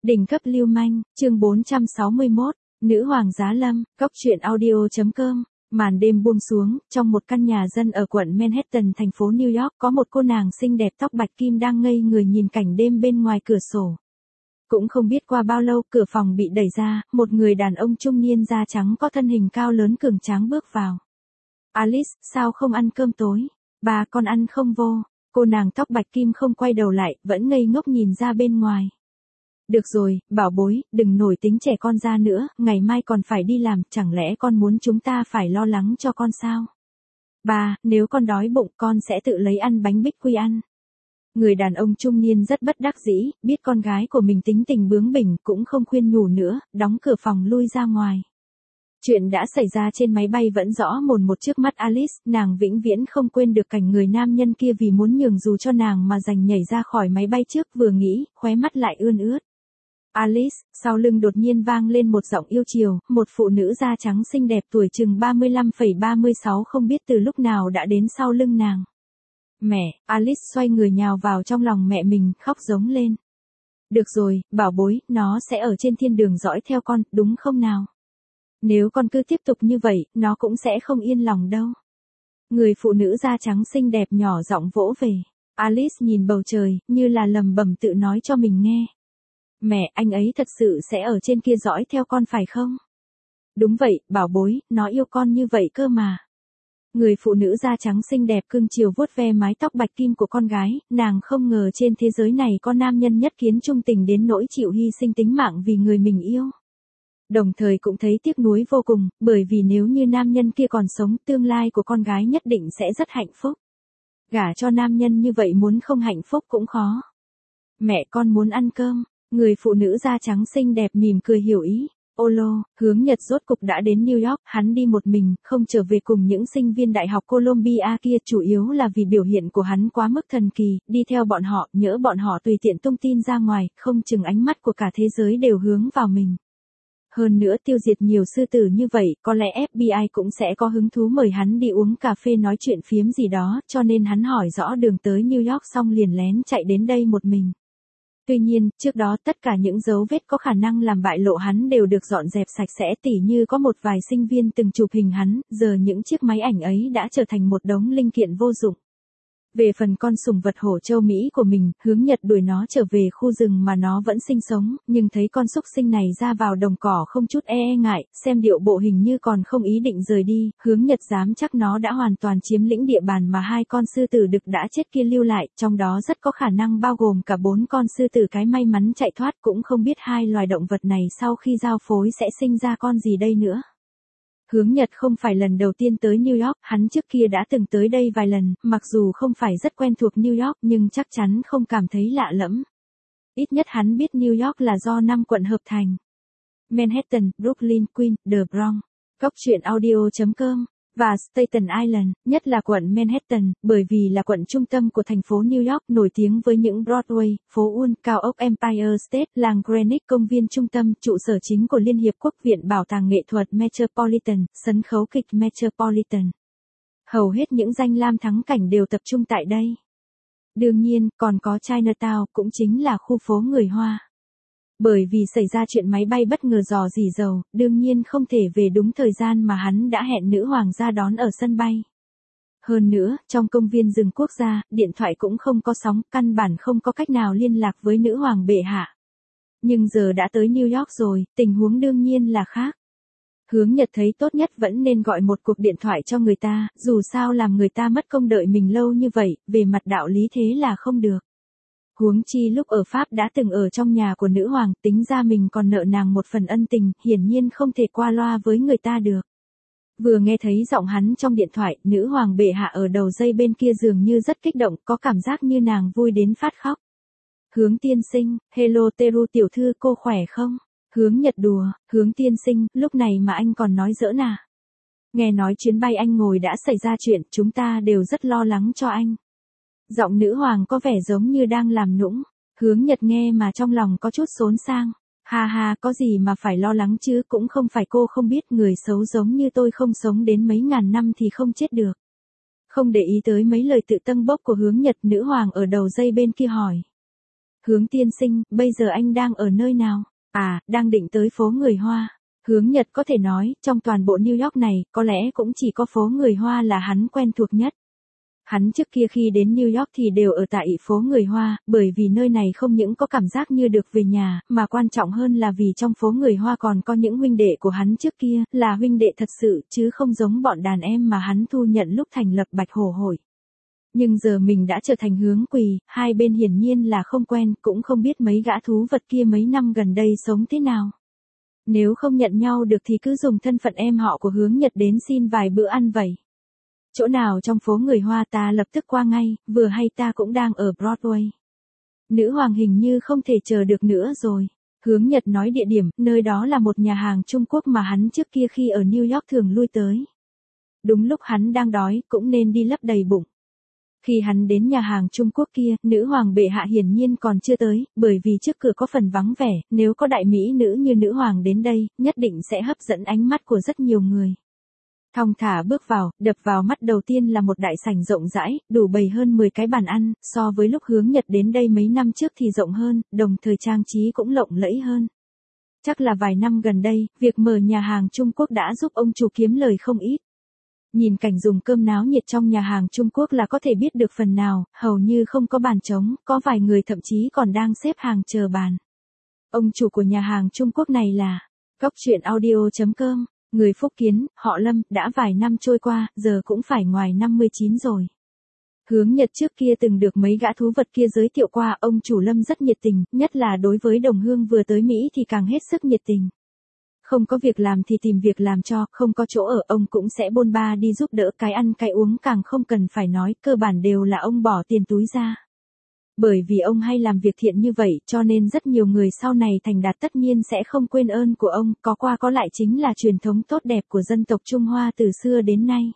Đỉnh cấp lưu manh, chương 461, Nữ hoàng giá lâm, góc truyện audio.com. Màn đêm buông xuống, trong một căn nhà dân ở quận Manhattan, thành phố New York, có một cô nàng xinh đẹp tóc bạch kim đang ngây người nhìn cảnh đêm bên ngoài cửa sổ. Cũng không biết qua bao lâu, cửa phòng bị đẩy ra, một người đàn ông trung niên da trắng có thân hình cao lớn cường tráng bước vào. Alice, sao không ăn cơm tối? Bà con ăn không vô? Cô nàng tóc bạch kim không quay đầu lại, vẫn ngây ngốc nhìn ra bên ngoài. Được rồi, bảo bối, đừng nổi tính trẻ con ra nữa, ngày mai còn phải đi làm, chẳng lẽ con muốn chúng ta phải lo lắng cho con sao? Bà, nếu con đói bụng con sẽ tự lấy ăn bánh bích quy ăn. Người đàn ông trung niên rất bất đắc dĩ, biết con gái của mình tính tình bướng bỉnh, cũng không khuyên nhủ nữa, đóng cửa phòng lui ra ngoài. Chuyện đã xảy ra trên máy bay vẫn rõ mồn một trước mắt Alice, nàng vĩnh viễn không quên được cảnh người nam nhân kia vì muốn nhường dù cho nàng mà giành nhảy ra khỏi máy bay trước, vừa nghĩ, khóe mắt lại ươn ướt. Alice, sau lưng đột nhiên vang lên một giọng yêu chiều, một phụ nữ da trắng xinh đẹp tuổi chừng 35,36 không biết từ lúc nào đã đến sau lưng nàng. Mẹ, Alice xoay người nhào vào trong lòng mẹ mình, khóc giống lên. Được rồi, bảo bối, nó sẽ ở trên thiên đường dõi theo con, đúng không nào? Nếu con cứ tiếp tục như vậy, nó cũng sẽ không yên lòng đâu. Người phụ nữ da trắng xinh đẹp nhỏ giọng vỗ về. Alice nhìn bầu trời, như là lầm bầm tự nói cho mình nghe. Mẹ, anh ấy thật sự sẽ ở trên kia dõi theo con phải không? Đúng vậy, bảo bối, nó yêu con như vậy cơ mà. Người phụ nữ da trắng xinh đẹp cưng chiều vuốt ve mái tóc bạch kim của con gái, nàng không ngờ trên thế giới này có nam nhân nhất kiến trung tình đến nỗi chịu hy sinh tính mạng vì người mình yêu. Đồng thời cũng thấy tiếc nuối vô cùng, bởi vì nếu như nam nhân kia còn sống, tương lai của con gái nhất định sẽ rất hạnh phúc. Gả cho nam nhân như vậy muốn không hạnh phúc cũng khó. Mẹ, con muốn ăn cơm. Người phụ nữ da trắng xinh đẹp mỉm cười hiểu ý. Ô lô, Hướng Nhật rốt cục đã đến New York, hắn đi một mình, không trở về cùng những sinh viên đại học Columbia kia, chủ yếu là vì biểu hiện của hắn quá mức thần kỳ, đi theo bọn họ, nhỡ bọn họ tùy tiện tung tin ra ngoài, không chừng ánh mắt của cả thế giới đều hướng vào mình. Hơn nữa tiêu diệt nhiều sư tử như vậy, có lẽ FBI cũng sẽ có hứng thú mời hắn đi uống cà phê nói chuyện phiếm gì đó, cho nên hắn hỏi rõ đường tới New York xong liền lén chạy đến đây một mình. Tuy nhiên, trước đó tất cả những dấu vết có khả năng làm bại lộ hắn đều được dọn dẹp sạch sẽ, tỉ như có một vài sinh viên từng chụp hình hắn, giờ những chiếc máy ảnh ấy đã trở thành một đống linh kiện vô dụng. Về phần con sùng vật hổ châu Mỹ của mình, Hướng Nhật đuổi nó trở về khu rừng mà nó vẫn sinh sống, nhưng thấy con súc sinh này ra vào đồng cỏ không chút e ngại, xem điệu bộ hình như còn không ý định rời đi, Hướng Nhật dám chắc nó đã hoàn toàn chiếm lĩnh địa bàn mà hai con sư tử đực đã chết kia lưu lại, trong đó rất có khả năng bao gồm cả 4 con sư tử cái may mắn chạy thoát, cũng không biết hai loài động vật này sau khi giao phối sẽ sinh ra con gì đây nữa. Hướng Nhật không phải lần đầu tiên tới New York, hắn trước kia đã từng tới đây vài lần, mặc dù không phải rất quen thuộc New York nhưng chắc chắn không cảm thấy lạ lẫm. Ít nhất hắn biết New York là do 5 quận hợp thành. Manhattan, Brooklyn, Queens, The Bronx, góc truyện audio.com, và Staten Island, nhất là quận Manhattan, bởi vì là quận trung tâm của thành phố New York, nổi tiếng với những Broadway, phố Wall, cao ốc Empire State, làng Greenwich, công viên trung tâm, trụ sở chính của Liên Hiệp Quốc, Viện Bảo tàng Nghệ thuật Metropolitan, sân khấu kịch Metropolitan. Hầu hết những danh lam thắng cảnh đều tập trung tại đây. Đương nhiên, còn có Chinatown, cũng chính là khu phố người Hoa. Bởi vì xảy ra chuyện máy bay bất ngờ rò rỉ dầu, đương nhiên không thể về đúng thời gian mà hắn đã hẹn nữ hoàng ra đón ở sân bay. Hơn nữa, trong công viên rừng quốc gia, điện thoại cũng không có sóng, căn bản không có cách nào liên lạc với nữ hoàng bệ hạ. Nhưng giờ đã tới New York rồi, tình huống đương nhiên là khác. Hướng Nhật thấy tốt nhất vẫn nên gọi một cuộc điện thoại cho người ta, dù sao làm người ta mất công đợi mình lâu như vậy, về mặt đạo lý thế là không được. Huống chi lúc ở Pháp đã từng ở trong nhà của nữ hoàng, tính ra mình còn nợ nàng một phần ân tình, hiển nhiên không thể qua loa với người ta được. Vừa nghe thấy giọng hắn trong điện thoại, nữ hoàng bệ hạ ở đầu dây bên kia dường như rất kích động, có cảm giác như nàng vui đến phát khóc. Hướng tiên sinh, hello Teru tiểu thư, cô khỏe không? Hướng Nhật đùa, Hướng tiên sinh, lúc này mà anh còn nói giỡn à? Nghe nói chuyến bay anh ngồi đã xảy ra chuyện, chúng ta đều rất lo lắng cho anh. Giọng nữ hoàng có vẻ giống như đang làm nũng. Hướng Nhật nghe mà trong lòng có chút xốn sang. Ha ha, có gì mà phải lo lắng chứ, cũng không phải cô không biết, người xấu giống như tôi không sống đến mấy ngàn năm thì không chết được. Không để ý tới mấy lời tự tâng bốc của Hướng Nhật, nữ hoàng ở đầu dây bên kia hỏi. Hướng tiên sinh, bây giờ anh đang ở nơi nào? À, đang định tới phố người Hoa. Hướng Nhật có thể nói, trong toàn bộ New York này, có lẽ cũng chỉ có phố người Hoa là hắn quen thuộc nhất. Hắn trước kia khi đến New York thì đều ở tại phố người Hoa, bởi vì nơi này không những có cảm giác như được về nhà, mà quan trọng hơn là vì trong phố người Hoa còn có những huynh đệ của hắn trước kia, là huynh đệ thật sự, chứ không giống bọn đàn em mà hắn thu nhận lúc thành lập Bạch Hổ Hội. Nhưng giờ mình đã trở thành Hướng Quỳ, hai bên hiển nhiên là không quen, cũng không biết mấy gã thú vật kia mấy năm gần đây sống thế nào. Nếu không nhận nhau được thì cứ dùng thân phận em họ của Hướng Nhật đến xin vài bữa ăn vậy. Chỗ nào trong phố người Hoa ta lập tức qua ngay, vừa hay ta cũng đang ở Broadway. Nữ hoàng hình như không thể chờ được nữa rồi. Hướng Nhật nói địa điểm, nơi đó là một nhà hàng Trung Quốc mà hắn trước kia khi ở New York thường lui tới. Đúng lúc hắn đang đói, cũng nên đi lấp đầy bụng. Khi hắn đến nhà hàng Trung Quốc kia, nữ hoàng bệ hạ hiển nhiên còn chưa tới, bởi vì trước cửa có phần vắng vẻ, nếu có đại mỹ nữ như nữ hoàng đến đây, nhất định sẽ hấp dẫn ánh mắt của rất nhiều người. Thong thả bước vào, đập vào mắt đầu tiên là một đại sảnh rộng rãi, đủ bày hơn 10 cái bàn ăn, so với lúc Hướng Nhật đến đây mấy năm trước thì rộng hơn, đồng thời trang trí cũng lộng lẫy hơn. Chắc là vài năm gần đây, việc mở nhà hàng Trung Quốc đã giúp ông chủ kiếm lời không ít. Nhìn cảnh dùng cơm náo nhiệt trong nhà hàng Trung Quốc là có thể biết được phần nào, hầu như không có bàn trống, có vài người thậm chí còn đang xếp hàng chờ bàn. Ông chủ của nhà hàng Trung Quốc này là Coctruyện.audio.com, người Phúc Kiến, họ Lâm, đã vài năm trôi qua, giờ cũng phải ngoài 59 rồi. Hướng Nhật trước kia từng được mấy gã thú vật kia giới thiệu qua, ông chủ Lâm rất nhiệt tình, nhất là đối với đồng hương vừa tới Mỹ thì càng hết sức nhiệt tình. Không có việc làm thì tìm việc làm cho, không có chỗ ở ông cũng sẽ bôn ba đi giúp đỡ, cái ăn cái uống càng không cần phải nói, cơ bản đều là ông bỏ tiền túi ra. Bởi vì ông hay làm việc thiện như vậy, cho nên rất nhiều người sau này thành đạt tất nhiên sẽ không quên ơn của ông, có qua có lại chính là truyền thống tốt đẹp của dân tộc Trung Hoa từ xưa đến nay.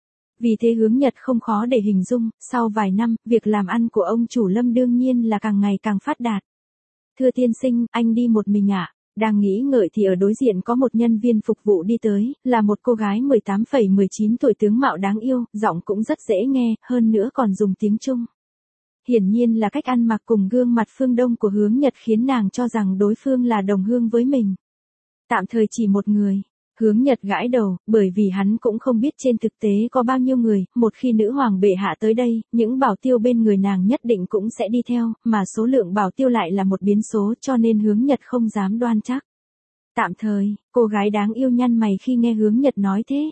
Vì thế Hướng Nhật không khó để hình dung, sau vài năm, việc làm ăn của ông chủ Lâm đương nhiên là càng ngày càng phát đạt. Thưa tiên sinh, anh đi một mình ạ? Đang nghĩ ngợi thì ở đối diện có một nhân viên phục vụ đi tới, là một cô gái 18,19 tuổi tướng mạo đáng yêu, giọng cũng rất dễ nghe, hơn nữa còn dùng tiếng Trung. Hiển nhiên là cách ăn mặc cùng gương mặt phương Đông của Hướng Nhật khiến nàng cho rằng đối phương là đồng hương với mình. Tạm thời chỉ một người. Hướng Nhật gãi đầu, bởi vì hắn cũng không biết trên thực tế có bao nhiêu người, một khi nữ hoàng bệ hạ tới đây, những bảo tiêu bên người nàng nhất định cũng sẽ đi theo, mà số lượng bảo tiêu lại là một biến số cho nên Hướng Nhật không dám đoan chắc. Tạm thời, cô gái đáng yêu nhăn mày khi nghe Hướng Nhật nói thế.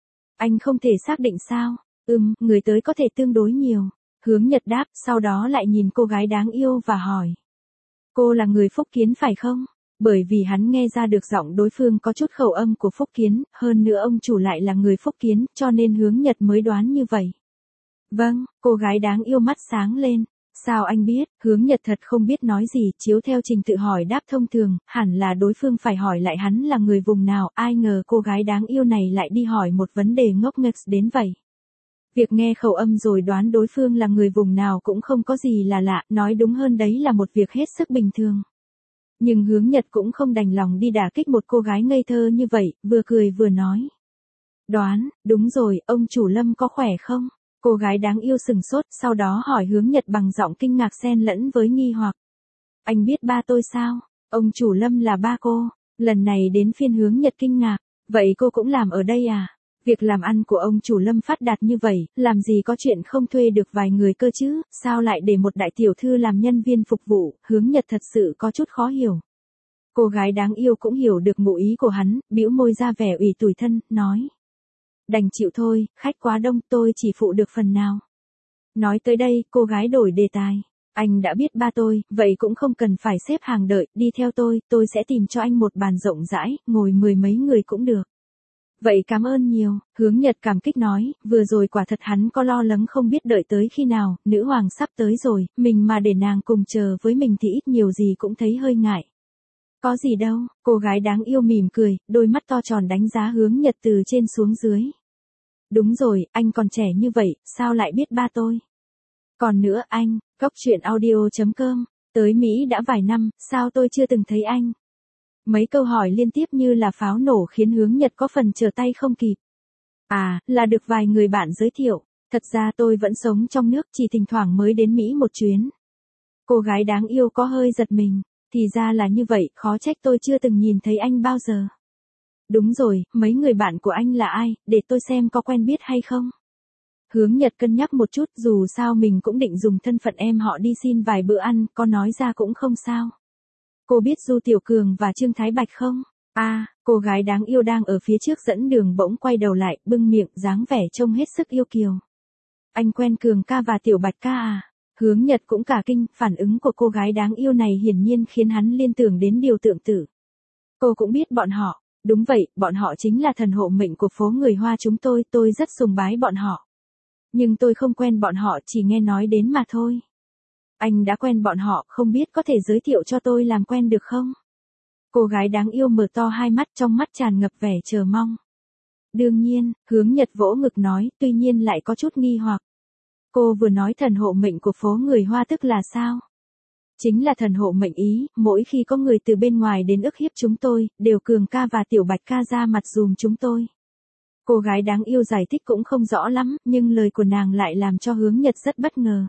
Anh không thể xác định sao? Người tới có thể tương đối nhiều. Hướng Nhật đáp, sau đó lại nhìn cô gái đáng yêu và hỏi. Cô là người Phúc Kiến phải không? Bởi vì hắn nghe ra được giọng đối phương có chút khẩu âm của Phúc Kiến, hơn nữa ông chủ lại là người Phúc Kiến, cho nên Hướng Nhật mới đoán như vậy. Vâng, cô gái đáng yêu mắt sáng lên. Sao anh biết? Hướng Nhật thật không biết nói gì, chiếu theo trình tự hỏi đáp thông thường, hẳn là đối phương phải hỏi lại hắn là người vùng nào, ai ngờ cô gái đáng yêu này lại đi hỏi một vấn đề ngốc nghếch đến vậy. Việc nghe khẩu âm rồi đoán đối phương là người vùng nào cũng không có gì là lạ, nói đúng hơn đấy là một việc hết sức bình thường. Nhưng Hướng Nhật cũng không đành lòng đi đả kích một cô gái ngây thơ như vậy, vừa cười vừa nói. Đoán, đúng rồi, ông chủ Lâm có khỏe không? Cô gái đáng yêu sừng sốt, sau đó hỏi Hướng Nhật bằng giọng kinh ngạc xen lẫn với nghi hoặc. Anh biết ba tôi sao? Ông chủ Lâm là ba cô. Lần này đến phiên Hướng Nhật kinh ngạc. Vậy cô cũng làm ở đây à? Việc làm ăn của ông chủ Lâm phát đạt như vậy, làm gì có chuyện không thuê được vài người cơ chứ, sao lại để một đại tiểu thư làm nhân viên phục vụ, Hướng Nhật thật sự có chút khó hiểu. Cô gái đáng yêu cũng hiểu được ngụ ý của hắn, bĩu môi ra vẻ ủy tủi thân, nói. Đành chịu thôi, khách quá đông, tôi chỉ phụ được phần nào. Nói tới đây, cô gái đổi đề tài. Anh đã biết ba tôi, vậy cũng không cần phải xếp hàng đợi, đi theo tôi sẽ tìm cho anh một bàn rộng rãi, ngồi 10 mấy người cũng được. Vậy cảm ơn nhiều, Hướng Nhật cảm kích nói, vừa rồi quả thật hắn có lo lắng không biết đợi tới khi nào, nữ hoàng sắp tới rồi, mình mà để nàng cùng chờ với mình thì ít nhiều gì cũng thấy hơi ngại. Có gì đâu, cô gái đáng yêu mỉm cười, đôi mắt to tròn đánh giá Hướng Nhật từ trên xuống dưới. Đúng rồi, anh còn trẻ như vậy, sao lại biết ba tôi? Còn nữa anh, Coctruyện.audio.com, tới Mỹ đã vài năm, sao tôi chưa từng thấy anh? Mấy câu hỏi liên tiếp như là pháo nổ khiến Hướng Nhật có phần trở tay không kịp. À, là được vài người bạn giới thiệu. Thật ra tôi vẫn sống trong nước, chỉ thỉnh thoảng mới đến Mỹ một chuyến. Cô gái đáng yêu có hơi giật mình. Thì ra là như vậy, khó trách tôi chưa từng nhìn thấy anh bao giờ. Đúng rồi, mấy người bạn của anh là ai, để tôi xem có quen biết hay không. Hướng Nhật cân nhắc một chút, dù sao mình cũng định dùng thân phận em họ đi xin vài bữa ăn, có nói ra cũng không sao. Cô biết Du Tiểu Cường và Trương Thái Bạch không? À, cô gái đáng yêu đang ở phía trước dẫn đường bỗng quay đầu lại, bưng miệng, dáng vẻ trông hết sức yêu kiều. Anh quen Cường ca và Tiểu Bạch ca à? Hướng Nhật cũng cả kinh, phản ứng của cô gái đáng yêu này hiển nhiên khiến hắn liên tưởng đến điều tương tự. Cô cũng biết bọn họ. Đúng vậy, bọn họ chính là thần hộ mệnh của phố người Hoa chúng tôi rất sùng bái bọn họ. Nhưng tôi không quen bọn họ, chỉ nghe nói đến mà thôi. Anh đã quen bọn họ, không biết có thể giới thiệu cho tôi làm quen được không? Cô gái đáng yêu mở to hai mắt, trong mắt tràn ngập vẻ chờ mong. Đương nhiên, Hướng Nhật vỗ ngực nói, tuy nhiên lại có chút nghi hoặc. Cô vừa nói thần hộ mệnh của phố người Hoa tức là sao? Chính là thần hộ mệnh ý, mỗi khi có người từ bên ngoài đến ức hiếp chúng tôi, đều Cường ca và Tiểu Bạch ca ra mặt dùm chúng tôi. Cô gái đáng yêu giải thích cũng không rõ lắm, nhưng lời của nàng lại làm cho Hướng Nhật rất bất ngờ.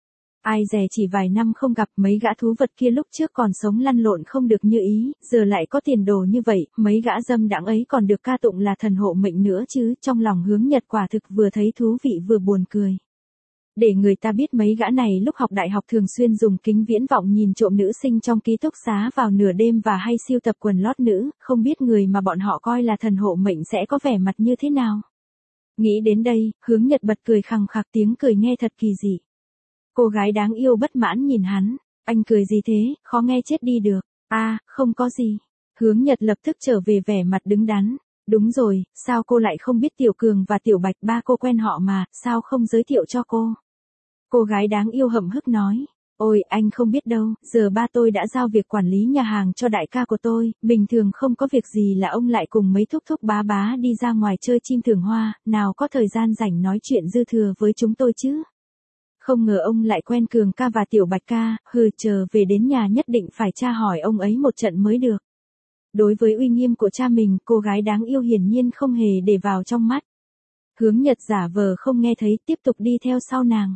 Ai dè chỉ vài năm không gặp, mấy gã thú vật kia lúc trước còn sống lăn lộn không được như ý, giờ lại có tiền đồ như vậy, mấy gã dâm đãng ấy còn được ca tụng là thần hộ mệnh nữa chứ, trong lòng Hướng Nhật quả thực vừa thấy thú vị vừa buồn cười. Để người ta biết mấy gã này lúc học đại học thường xuyên dùng kính viễn vọng nhìn trộm nữ sinh trong ký túc xá vào nửa đêm và hay siêu tập quần lót nữ, không biết người mà bọn họ coi là thần hộ mệnh sẽ có vẻ mặt như thế nào. Nghĩ đến đây, Hướng Nhật bật cười khằng khặc, tiếng cười nghe thật kỳ dị. Cô gái đáng yêu bất mãn nhìn hắn, anh cười gì thế, khó nghe chết đi được. À, không có gì. Hướng Nhật lập tức trở về vẻ mặt đứng đắn. Đúng rồi, sao cô lại không biết Tiểu Cường và Tiểu Bạch, ba cô quen họ mà, sao không giới thiệu cho cô? Cô gái đáng yêu hậm hực nói, ôi anh không biết đâu, giờ ba tôi đã giao việc quản lý nhà hàng cho đại ca của tôi, bình thường không có việc gì là ông lại cùng mấy thúc thúc bá bá đi ra ngoài chơi chim thưởng hoa, nào có thời gian rảnh nói chuyện dư thừa với chúng tôi chứ. Không ngờ ông lại quen Cường ca và Tiểu Bạch ca, chờ về đến nhà nhất định phải tra hỏi ông ấy một trận mới được. Đối với uy nghiêm của cha mình, cô gái đáng yêu hiển nhiên không hề để vào trong mắt. Hướng Nhật giả vờ không nghe thấy, tiếp tục đi theo sau nàng.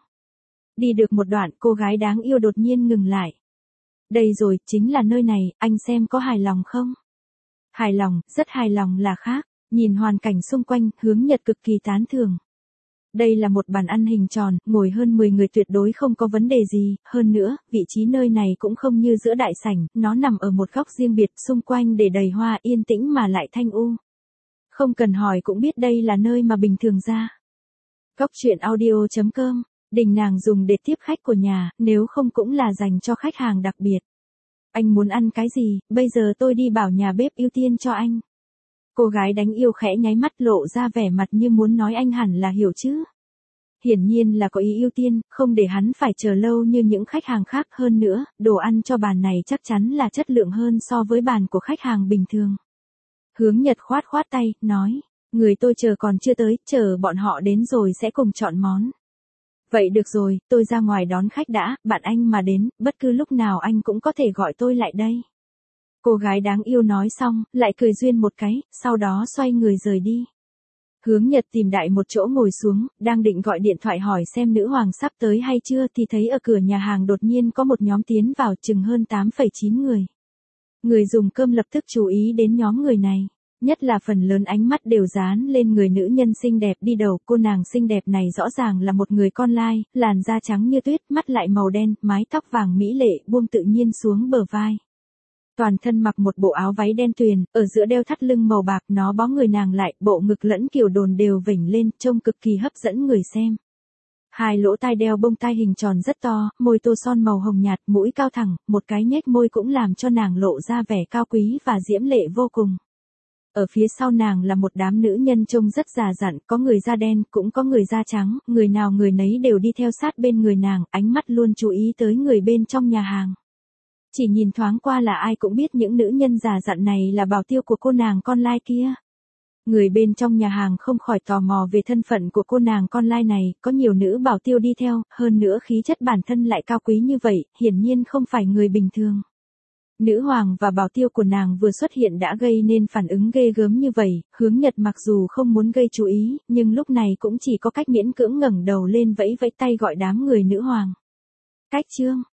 Đi được một đoạn, cô gái đáng yêu đột nhiên ngừng lại. Đây rồi, chính là nơi này, anh xem có hài lòng không? Hài lòng, rất hài lòng là khác. Nhìn hoàn cảnh xung quanh, Hướng Nhật cực kỳ tán thưởng. Đây là một bàn ăn hình tròn, ngồi hơn 10 người tuyệt đối không có vấn đề gì, hơn nữa, vị trí nơi này cũng không như giữa đại sảnh, nó nằm ở một góc riêng biệt, xung quanh để đầy hoa, yên tĩnh mà lại thanh u. Không cần hỏi cũng biết đây là nơi mà bình thường ra. Góc truyện audio.com, đình nàng dùng để tiếp khách của nhà, nếu không cũng là dành cho khách hàng đặc biệt. Anh muốn ăn cái gì, bây giờ tôi đi bảo nhà bếp ưu tiên cho anh. Cô gái đánh yêu khẽ nháy mắt lộ ra vẻ mặt như muốn nói anh hẳn là hiểu chứ. Hiển nhiên là có ý ưu tiên, không để hắn phải chờ lâu như những khách hàng khác, hơn nữa, đồ ăn cho bàn này chắc chắn là chất lượng hơn so với bàn của khách hàng bình thường. Hướng Nhật khoát khoát tay, nói, người tôi chờ còn chưa tới, chờ bọn họ đến rồi sẽ cùng chọn món. Vậy được rồi, tôi ra ngoài đón khách đã, bạn anh mà đến, bất cứ lúc nào anh cũng có thể gọi tôi lại đây. Cô gái đáng yêu nói xong, lại cười duyên một cái, sau đó xoay người rời đi. Hướng Nhật tìm đại một chỗ ngồi xuống, đang định gọi điện thoại hỏi xem nữ hoàng sắp tới hay chưa thì thấy ở cửa nhà hàng đột nhiên có một nhóm tiến vào, chừng hơn 8,9 người. Người dùng cơm lập tức chú ý đến nhóm người này. Nhất là phần lớn ánh mắt đều dán lên người nữ nhân xinh đẹp đi đầu, cô nàng xinh đẹp này rõ ràng là một người con lai, làn da trắng như tuyết, mắt lại màu đen, mái tóc vàng mỹ lệ, buông tự nhiên xuống bờ vai. Toàn thân mặc một bộ áo váy đen tuyền, ở giữa đeo thắt lưng màu bạc, nó bó người nàng lại, bộ ngực lẫn kiểu đồn đều vểnh lên, trông cực kỳ hấp dẫn người xem. Hai lỗ tai đeo bông tai hình tròn rất to, môi tô son màu hồng nhạt, mũi cao thẳng, một cái nhếch môi cũng làm cho nàng lộ ra vẻ cao quý và diễm lệ vô cùng. Ở phía sau nàng là một đám nữ nhân trông rất già dặn, có người da đen, cũng có người da trắng, người nào người nấy đều đi theo sát bên người nàng, ánh mắt luôn chú ý tới người bên trong nhà hàng. Chỉ nhìn thoáng qua là ai cũng biết những nữ nhân già dặn này là bảo tiêu của cô nàng con lai kia. Người bên trong nhà hàng không khỏi tò mò về thân phận của cô nàng con lai này, có nhiều nữ bảo tiêu đi theo, hơn nữa khí chất bản thân lại cao quý như vậy, hiển nhiên không phải người bình thường. Nữ hoàng và bảo tiêu của nàng vừa xuất hiện đã gây nên phản ứng ghê gớm như vậy, Hướng Nhật mặc dù không muốn gây chú ý, nhưng lúc này cũng chỉ có cách miễn cưỡng ngẩng đầu lên vẫy vẫy tay gọi đám người nữ hoàng. Cách chương